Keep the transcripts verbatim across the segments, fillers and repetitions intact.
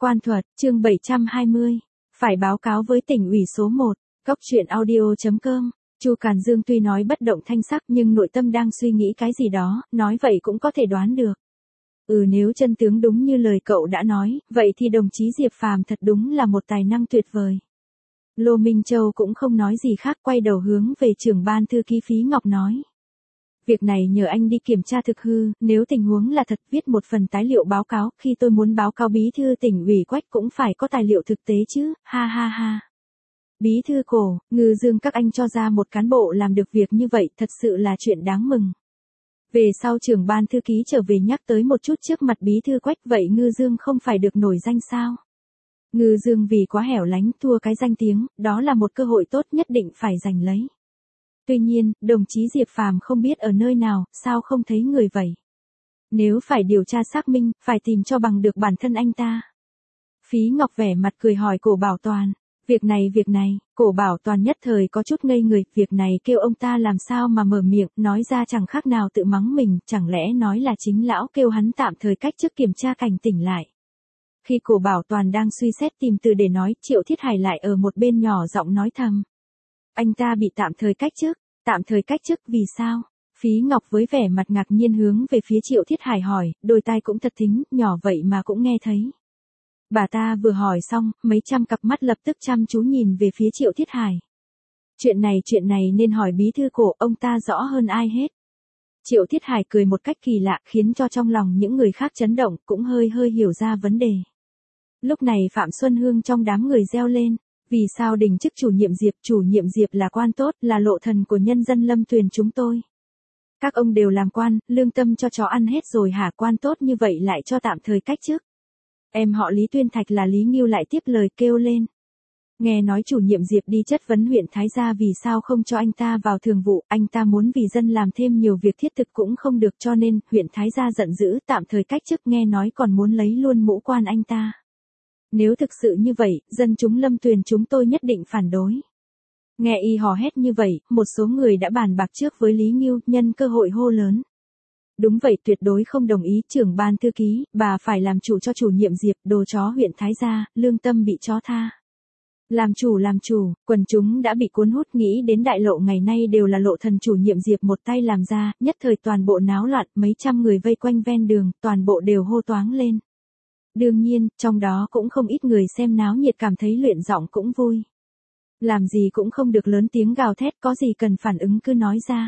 Quan thuật, chương bảy trăm hai mươi. Phải báo cáo với tỉnh ủy số một. Góc truyện audio chấm com. Chu Càn Dương tuy nói bất động thanh sắc nhưng nội tâm đang suy nghĩ cái gì đó, nói vậy cũng có thể đoán được. Ừ, nếu chân tướng đúng như lời cậu đã nói, vậy thì đồng chí Diệp Phàm thật đúng là một tài năng tuyệt vời. Lô Minh Châu cũng không nói gì khác, quay đầu hướng về trưởng ban thư ký Phí Ngọc nói. Việc này nhờ anh đi kiểm tra thực hư, nếu tình huống là thật viết một phần tài liệu báo cáo, khi tôi muốn báo cáo bí thư tỉnh ủy Quách cũng phải có tài liệu thực tế chứ, ha ha ha. Bí thư Cổ, Ngư Dương các anh cho ra một cán bộ làm được việc như vậy thật sự là chuyện đáng mừng. Về sau trưởng ban thư ký trở về nhắc tới một chút trước mặt bí thư Quách, vậy Ngư Dương không phải được nổi danh sao? Ngư Dương vì quá hẻo lánh thua cái danh tiếng, đó là một cơ hội tốt nhất định phải giành lấy. Tuy nhiên, đồng chí Diệp Phàm không biết ở nơi nào, sao không thấy người vậy? Nếu phải điều tra xác minh, phải tìm cho bằng được bản thân anh ta. Phí Ngọc vẻ mặt cười hỏi Cổ Bảo Toàn. Việc này việc này, Cổ Bảo Toàn nhất thời có chút ngây người, việc này kêu ông ta làm sao mà mở miệng, nói ra chẳng khác nào tự mắng mình, chẳng lẽ nói là chính lão kêu hắn tạm thời cách chức kiểm tra cảnh tỉnh lại. Khi Cổ Bảo Toàn đang suy xét tìm từ để nói, Triệu Thiết Hải lại ở một bên nhỏ giọng nói thầm. Anh ta bị tạm thời cách chức, tạm thời cách chức vì sao? Phí Ngọc với vẻ mặt ngạc nhiên hướng về phía Triệu Thiết Hải hỏi, đôi tai cũng thật thính, nhỏ vậy mà cũng nghe thấy. Bà ta vừa hỏi xong, mấy trăm cặp mắt lập tức chăm chú nhìn về phía Triệu Thiết Hải. Chuyện này chuyện này nên hỏi bí thư Cổ, ông ta rõ hơn ai hết. Triệu Thiết Hải cười một cách kỳ lạ khiến cho trong lòng những người khác chấn động, cũng hơi hơi hiểu ra vấn đề. Lúc này Phạm Xuân Hương trong đám người reo lên. Vì sao đình chức chủ nhiệm Diệp, chủ nhiệm Diệp là quan tốt, là lộ thần của nhân dân Lâm Tuyền chúng tôi. Các ông đều làm quan, lương tâm cho chó ăn hết rồi hả? Quan tốt như vậy lại cho tạm thời cách chức. Em họ Lý Tuyên Thạch là Lý Ngưu lại tiếp lời kêu lên. Nghe nói chủ nhiệm Diệp đi chất vấn huyện Thái Gia vì sao không cho anh ta vào thường vụ, anh ta muốn vì dân làm thêm nhiều việc thiết thực cũng không được cho nên huyện Thái Gia giận dữ tạm thời cách chức, nghe nói còn muốn lấy luôn mũ quan anh ta. Nếu thực sự như vậy, dân chúng Lâm Tuyền chúng tôi nhất định phản đối. Nghe y hò hét như vậy, một số người đã bàn bạc trước với Lý Ngưu, nhân cơ hội hô lớn. Đúng vậy, tuyệt đối không đồng ý, trưởng ban thư ký, bà phải làm chủ cho chủ nhiệm Diệp, đồ chó huyện Thái Gia, lương tâm bị chó tha. Làm chủ làm chủ, quần chúng đã bị cuốn hút, nghĩ đến đại lộ ngày nay đều là lộ thần chủ nhiệm Diệp một tay làm ra, nhất thời toàn bộ náo loạn, mấy trăm người vây quanh ven đường, toàn bộ đều hô toáng lên. Đương nhiên, trong đó cũng không ít người xem náo nhiệt cảm thấy luyện giọng cũng vui. Làm gì cũng không được lớn tiếng gào thét, có gì cần phản ứng cứ nói ra.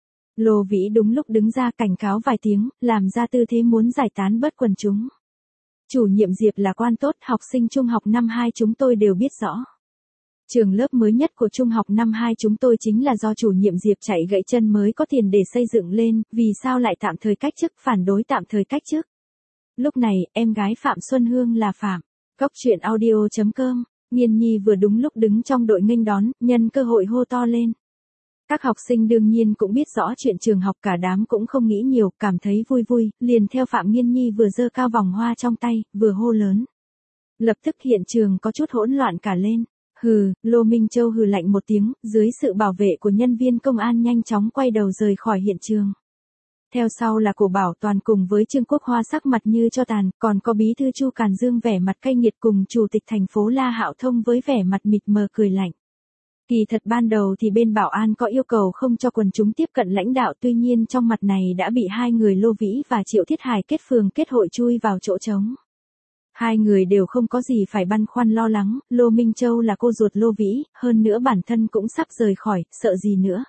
Lô Vĩ đúng lúc đứng ra cảnh cáo vài tiếng, làm ra tư thế muốn giải tán bớt quần chúng. Chủ nhiệm Diệp là quan tốt, học sinh trung học năm hai chúng tôi đều biết rõ. Trường lớp mới nhất của trung học năm hai chúng tôi chính là do chủ nhiệm Diệp chạy gãy chân mới có tiền để xây dựng lên, vì sao lại tạm thời cách chức, phản đối tạm thời cách chức. Lúc này, em gái Phạm Xuân Hương là Phạm. Góc truyện audio chấm com. Nghiên Nhi vừa đúng lúc đứng trong đội nghênh đón, nhân cơ hội hô to lên. Các học sinh đương nhiên cũng biết rõ chuyện trường học, cả đám cũng không nghĩ nhiều, cảm thấy vui vui, liền theo Phạm Nghiên Nhi vừa giơ cao vòng hoa trong tay, vừa hô lớn. Lập tức hiện trường có chút hỗn loạn cả lên. Hừ, Lô Minh Châu hừ lạnh một tiếng, dưới sự bảo vệ của nhân viên công an nhanh chóng quay đầu rời khỏi hiện trường. Theo sau là Cổ Bảo Toàn cùng với Trương Quốc Hoa sắc mặt như cho tàn, còn có bí thư Chu Càn Dương vẻ mặt cay nghiệt cùng chủ tịch thành phố La Hạo Thông với vẻ mặt mịt mờ cười lạnh. Kỳ thật ban đầu thì bên bảo an có yêu cầu không cho quần chúng tiếp cận lãnh đạo, tuy nhiên trong mặt này đã bị hai người Lô Vĩ và Triệu Thiết Hải kết phường kết hội chui vào chỗ trống. Hai người đều không có gì phải băn khoăn lo lắng, Lô Minh Châu là cô ruột Lô Vĩ, hơn nữa bản thân cũng sắp rời khỏi, sợ gì nữa.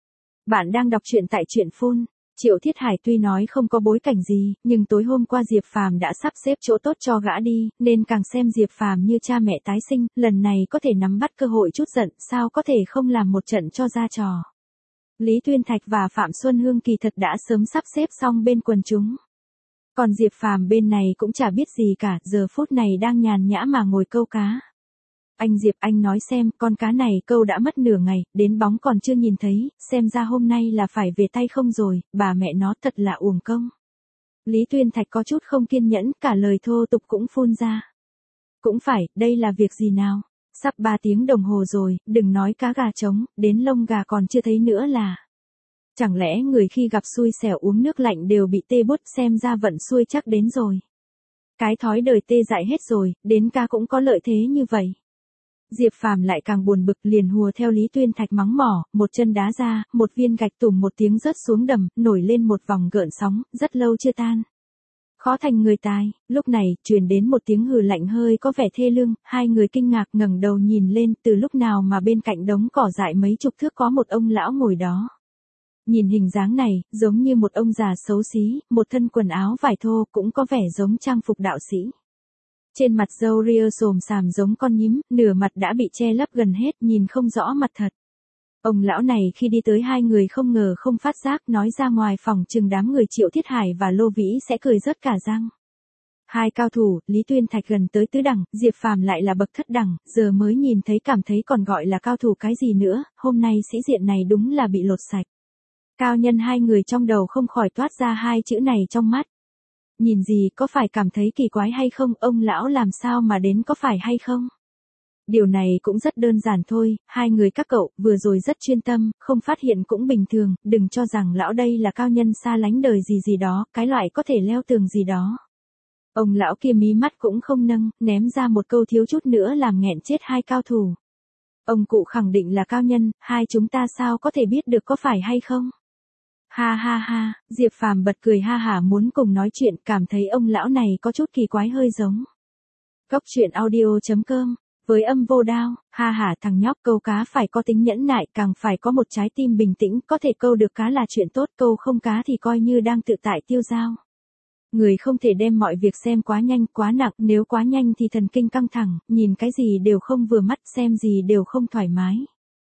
Bạn đang đọc truyện tại truyện phun. Triệu Thiết Hải tuy nói không có bối cảnh gì, nhưng tối hôm qua Diệp Phàm đã sắp xếp chỗ tốt cho gã đi, nên càng xem Diệp Phàm như cha mẹ tái sinh, lần này có thể nắm bắt cơ hội chút giận, sao có thể không làm một trận cho ra trò. Lý Tuyên Thạch và Phạm Xuân Hương kỳ thật đã sớm sắp xếp xong bên quần chúng. Còn Diệp Phàm bên này cũng chả biết gì cả, giờ phút này đang nhàn nhã mà ngồi câu cá. Anh Diệp, anh nói xem, con cá này câu đã mất nửa ngày, đến bóng còn chưa nhìn thấy, xem ra hôm nay là phải về tay không rồi, bà mẹ nó thật là uổng công. Lý Tuyên Thạch có chút không kiên nhẫn, cả lời thô tục cũng phun ra. Cũng phải, đây là việc gì nào? Sắp ba tiếng đồng hồ rồi, đừng nói cá gà trống, đến lông gà còn chưa thấy nữa là. Chẳng lẽ người khi gặp xui xẻo uống nước lạnh đều bị tê bút, xem ra vận xui chắc đến rồi. Cái thói đời tê dại hết rồi, đến ca cũng có lợi thế như vậy. Diệp Phàm lại càng buồn bực liền hùa theo Lý Tuyên Thạch mắng mỏ, một chân đá ra, một viên gạch tùm một tiếng rớt xuống đầm, nổi lên một vòng gợn sóng, rất lâu chưa tan. Khó thành người tài, lúc này, truyền đến một tiếng hừ lạnh hơi có vẻ thê lương, hai người kinh ngạc ngẩng đầu nhìn lên từ lúc nào mà bên cạnh đống cỏ dại mấy chục thước có một ông lão ngồi đó. Nhìn hình dáng này, giống như một ông già xấu xí, một thân quần áo vải thô cũng có vẻ giống trang phục đạo sĩ. Trên mặt râu ria xồm xàm giống con nhím, nửa mặt đã bị che lấp gần hết nhìn không rõ mặt thật. Ông lão này khi đi tới hai người không ngờ không phát giác nói ra ngoài phòng chừng đám người Triệu Thiết Hải và Lô Vĩ sẽ cười rớt cả răng. Hai cao thủ, Lý Tuyên Thạch gần tới tứ đẳng, Diệp Phàm lại là bậc thất đẳng, giờ mới nhìn thấy cảm thấy còn gọi là cao thủ cái gì nữa, hôm nay sĩ diện này đúng là bị lột sạch. Cao nhân hai người trong đầu không khỏi toát ra hai chữ này trong mắt. Nhìn gì có phải cảm thấy kỳ quái hay không, ông lão làm sao mà đến có phải hay không? Điều này cũng rất đơn giản thôi, hai người các cậu vừa rồi rất chuyên tâm, không phát hiện cũng bình thường, đừng cho rằng lão đây là cao nhân xa lánh đời gì gì đó, cái loại có thể leo tường gì đó. Ông lão kia mí mắt cũng không nâng, ném ra một câu thiếu chút nữa làm nghẹn chết hai cao thủ. Ông cụ khẳng định là cao nhân, hai chúng ta sao có thể biết được có phải hay không? Ha ha ha, Diệp Phàm bật cười ha hả muốn cùng nói chuyện, cảm thấy ông lão này có chút kỳ quái hơi giống. Góc truyện audio chấm com, với âm vô đao, ha hả thằng nhóc câu cá phải có tính nhẫn nại, càng phải có một trái tim bình tĩnh, có thể câu được cá là chuyện tốt, câu không cá thì coi như đang tự tại tiêu dao. Người không thể đem mọi việc xem quá nhanh, quá nặng, nếu quá nhanh thì thần kinh căng thẳng, nhìn cái gì đều không vừa mắt, xem gì đều không thoải mái.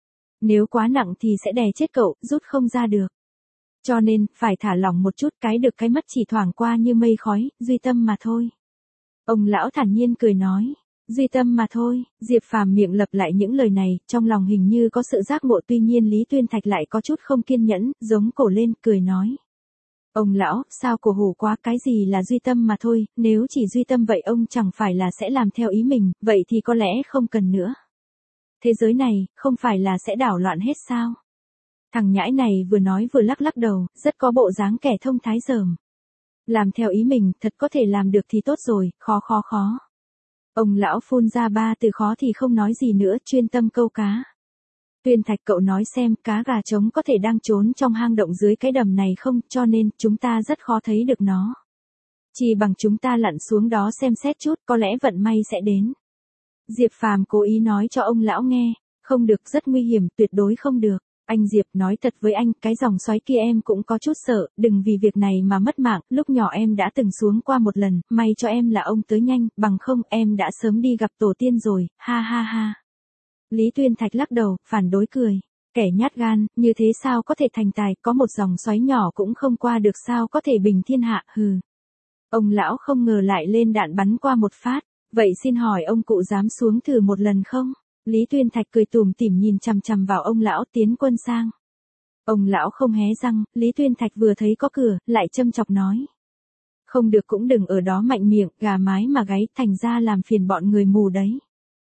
Nếu quá nặng thì sẽ đè chết cậu, rút không ra được. Cho nên, phải thả lỏng một chút, cái được cái mất chỉ thoảng qua như mây khói, duy tâm mà thôi. Ông lão thản nhiên cười nói, duy tâm mà thôi, Diệp Phàm miệng lặp lại những lời này, trong lòng hình như có sự giác ngộ, tuy nhiên Lý Tuyên Thạch lại có chút không kiên nhẫn, giống cổ lên, cười nói. Ông lão, sao cổ hủ quá, cái gì là duy tâm mà thôi, nếu chỉ duy tâm vậy ông chẳng phải là sẽ làm theo ý mình, vậy thì có lẽ không cần nữa. Thế giới này, không phải là sẽ đảo loạn hết sao? Thằng nhãi này vừa nói vừa lắc lắc đầu, rất có bộ dáng kẻ thông thái dởm. Làm theo ý mình, thật có thể làm được thì tốt rồi, khó khó khó. Ông lão phun ra ba từ khó thì không nói gì nữa, chuyên tâm câu cá. Tuyên Thạch cậu nói xem, cá gà trống có thể đang trốn trong hang động dưới cái đầm này không, cho nên, chúng ta rất khó thấy được nó. Chỉ bằng chúng ta lặn xuống đó xem xét chút, có lẽ vận may sẽ đến. Diệp Phàm cố ý nói cho ông lão nghe, không được, rất nguy hiểm, tuyệt đối không được. Anh Diệp, nói thật với anh, cái dòng xoáy kia em cũng có chút sợ, đừng vì việc này mà mất mạng, lúc nhỏ em đã từng xuống qua một lần, may cho em là ông tới nhanh, bằng không em đã sớm đi gặp tổ tiên rồi, ha ha ha. Lý Tuyên Thạch lắc đầu, phản đối cười, kẻ nhát gan, như thế sao có thể thành tài, có một dòng xoáy nhỏ cũng không qua được sao có thể bình thiên hạ, hừ. Ông lão không ngờ lại lên đạn bắn qua một phát, vậy xin hỏi ông cụ dám xuống thử một lần không? Lý Tuyên Thạch cười tủm tỉm nhìn chằm chằm vào ông lão, tiến quân sang. Ông lão không hé răng, Lý Tuyên Thạch vừa thấy có cửa, lại châm chọc nói. Không được cũng đừng ở đó mạnh miệng, gà mái mà gáy, thành ra làm phiền bọn người mù đấy.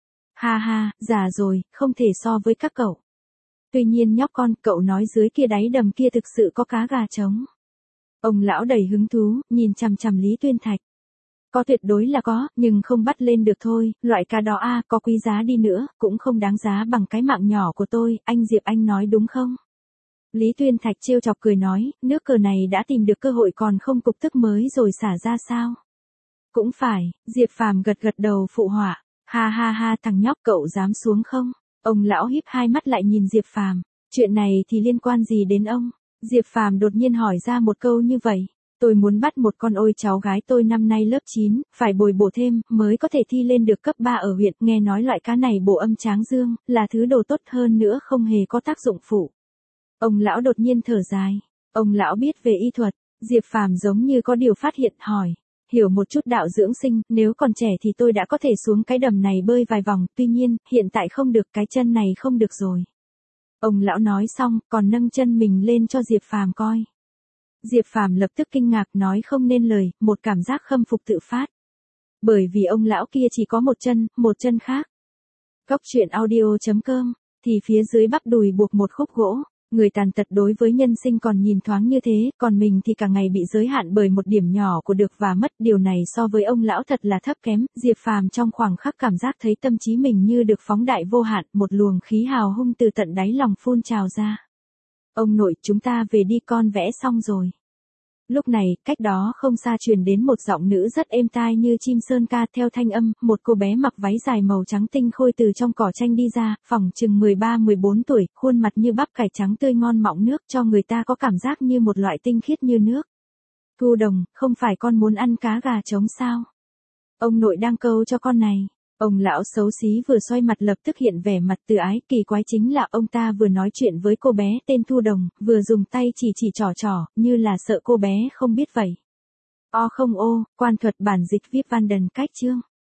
Ha ha, già rồi, không thể so với các cậu. Tuy nhiên nhóc con, cậu nói dưới kia đáy đầm kia thực sự có cá gà trống. Ông lão đầy hứng thú, nhìn chằm chằm Lý Tuyên Thạch. Có, tuyệt đối là có, nhưng không bắt lên được thôi, loại cá đó a à, có quý giá đi nữa, cũng không đáng giá bằng cái mạng nhỏ của tôi, anh Diệp anh nói đúng không? Lý Tuyên Thạch trêu chọc cười nói, nước cờ này đã tìm được cơ hội còn không cục tức mới rồi xả ra sao? Cũng phải, Diệp Phàm gật gật đầu phụ họa, ha ha ha thằng nhóc cậu dám xuống không? Ông lão híp hai mắt lại nhìn Diệp Phàm, chuyện này thì liên quan gì đến ông? Diệp Phàm đột nhiên hỏi ra một câu như vậy. Tôi muốn bắt một con ôi cháu gái tôi năm nay lớp chín, phải bồi bổ thêm, mới có thể thi lên được cấp ba ở huyện, nghe nói loại cá này bổ âm tráng dương, là thứ đồ tốt hơn nữa không hề có tác dụng phụ. Ông lão đột nhiên thở dài, ông lão biết về y thuật, Diệp Phàm giống như có điều phát hiện, hỏi, hiểu một chút đạo dưỡng sinh, nếu còn trẻ thì tôi đã có thể xuống cái đầm này bơi vài vòng, tuy nhiên, hiện tại không được, cái chân này không được rồi. Ông lão nói xong, còn nâng chân mình lên cho Diệp Phàm coi. Diệp Phàm lập tức kinh ngạc nói không nên lời, một cảm giác khâm phục tự phát. Bởi vì ông lão kia chỉ có một chân, một chân khác. Góc truyện audio chấm com, thì phía dưới bắp đùi buộc một khúc gỗ. Người tàn tật đối với nhân sinh còn nhìn thoáng như thế, còn mình thì cả ngày bị giới hạn bởi một điểm nhỏ của được và mất. Điều này so với ông lão thật là thấp kém. Diệp Phàm trong khoảng khắc cảm giác thấy tâm trí mình như được phóng đại vô hạn, một luồng khí hào hung từ tận đáy lòng phun trào ra. Ông nội, chúng ta về đi, con vẽ xong rồi. Lúc này, cách đó không xa truyền đến một giọng nữ rất êm tai như chim sơn ca. Theo thanh âm, một cô bé mặc váy dài màu trắng tinh khôi từ trong cỏ tranh đi ra, phỏng chừng mười ba mười bốn tuổi, khuôn mặt như bắp cải trắng tươi ngon mọng nước, cho người ta có cảm giác như một loại tinh khiết như nước. Thu Đồng, không phải con muốn ăn cá gà trống sao? Ông nội đang câu cho con này. Ông lão xấu xí vừa xoay mặt lập tức hiện vẻ mặt từ ái. Kỳ quái chính là ông ta vừa nói chuyện với cô bé tên Thu Đồng, vừa dùng tay chỉ chỉ trỏ trỏ, như là sợ cô bé không biết vậy. O không ô, quan thuật bản dịch Vip Van Den Cách chương.